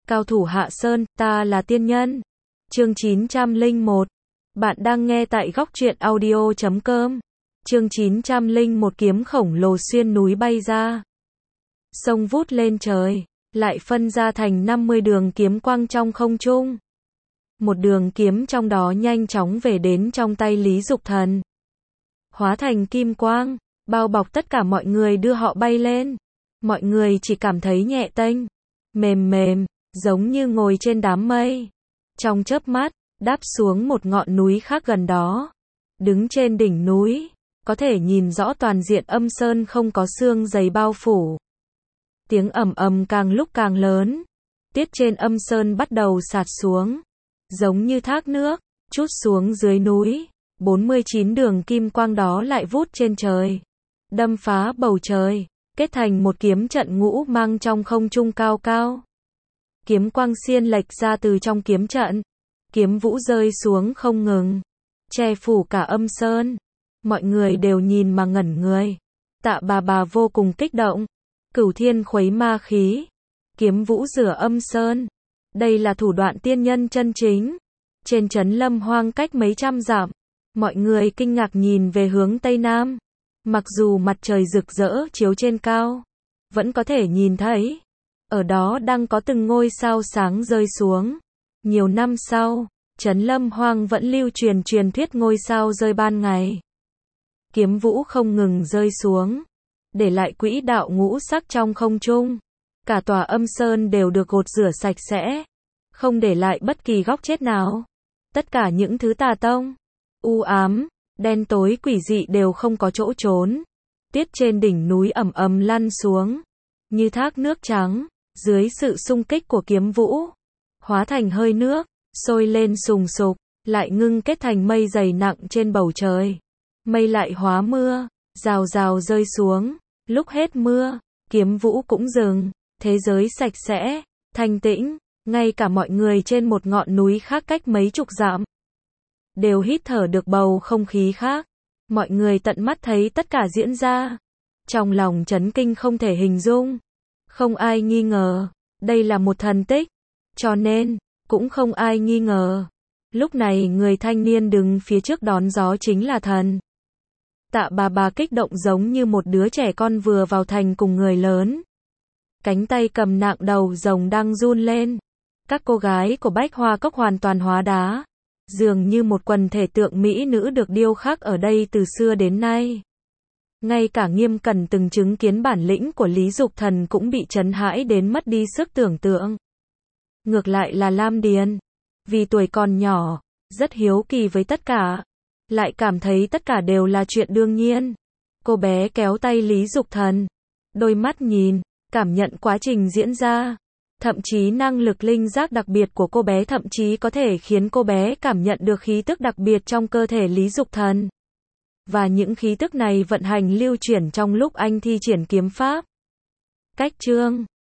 Cao thủ hạ sơn, ta là tiên nhân. Chương 901. Bạn đang nghe tại góc truyện audio.com. Chương 901 kiếm khổng lồ xuyên núi bay ra. Sông vút lên trời, lại phân ra thành 50 đường kiếm quang trong không trung. Một đường kiếm trong đó nhanh chóng về đến trong tay Lý Dục Thần. Hóa thành kim quang, bao bọc tất cả mọi người đưa họ bay lên. Mọi người chỉ cảm thấy nhẹ tênh, mềm mềm, giống như ngồi trên đám mây. Trong chớp mắt, đáp xuống một ngọn núi khác gần đó. Đứng trên đỉnh núi, có thể nhìn rõ toàn diện âm sơn không có sương dày bao phủ. Tiếng ầm ầm càng lúc càng lớn. Tiết trên âm sơn bắt đầu sạt xuống, giống như thác nước, trút xuống dưới núi. 49 đường kim quang đó lại vút trên trời, đâm phá bầu trời, kết thành một kiếm trận ngũ mang trong không trung cao cao. Kiếm quang xiên lệch ra từ trong kiếm trận, kiếm vũ rơi xuống không ngừng, che phủ cả âm sơn. Mọi người đều nhìn mà ngẩn người. Tạ Bà vô cùng kích động. Cửu thiên khuấy ma khí, kiếm vũ rửa âm sơn. Đây là thủ đoạn tiên nhân chân chính. Trên trấn Lâm Hoang cách mấy trăm dặm, mọi người kinh ngạc nhìn về hướng Tây Nam. Mặc dù mặt trời rực rỡ chiếu trên cao, vẫn có thể nhìn thấy, ở đó đang có từng ngôi sao sáng rơi xuống. Nhiều năm sau, trấn Lâm Hoang vẫn lưu truyền truyền thuyết ngôi sao rơi ban ngày. Kiếm vũ không ngừng rơi xuống, để lại quỹ đạo ngũ sắc trong không trung. Cả tòa âm sơn đều được gột rửa sạch sẽ, không để lại bất kỳ góc chết nào. Tất cả những thứ tà tông, u ám, đen tối quỷ dị đều không có chỗ trốn. Tiết trên đỉnh núi ầm ầm lăn xuống, như thác nước trắng, dưới sự xung kích của kiếm vũ, hóa thành hơi nước, sôi lên sùng sục, lại ngưng kết thành mây dày nặng trên bầu trời. Mây lại hóa mưa, rào rào rơi xuống. Lúc hết mưa, kiếm vũ cũng dừng, thế giới sạch sẽ, thanh tĩnh, ngay cả mọi người trên một ngọn núi khác cách mấy chục dặm đều hít thở được bầu không khí khác. Mọi người tận mắt thấy tất cả diễn ra, trong lòng chấn kinh không thể hình dung. Không ai nghi ngờ, đây là một thần tích, cho nên, cũng không ai nghi ngờ. Lúc này người thanh niên đứng phía trước đón gió chính là thần. Tạ Bà kích động giống như một đứa trẻ con vừa vào thành cùng người lớn. Cánh tay cầm nạng đầu rồng đang run lên. Các cô gái của Bách Hoa Cốc hoàn toàn hóa đá, dường như một quần thể tượng mỹ nữ được điêu khắc ở đây từ xưa đến nay. Ngay cả Nghiêm Cẩn từng chứng kiến bản lĩnh của Lý Dục Thần cũng bị chấn hãi đến mất đi sức tưởng tượng. Ngược lại là Lam Điền, vì tuổi còn nhỏ, rất hiếu kỳ với tất cả, lại cảm thấy tất cả đều là chuyện đương nhiên. Cô bé kéo tay Lý Dục Thần, đôi mắt nhìn, cảm nhận quá trình diễn ra. Thậm chí năng lực linh giác đặc biệt của cô bé thậm chí có thể khiến cô bé cảm nhận được khí tức đặc biệt trong cơ thể Lý Dục Thần. Và những khí tức này vận hành lưu chuyển trong lúc anh thi triển kiếm pháp. Cách chương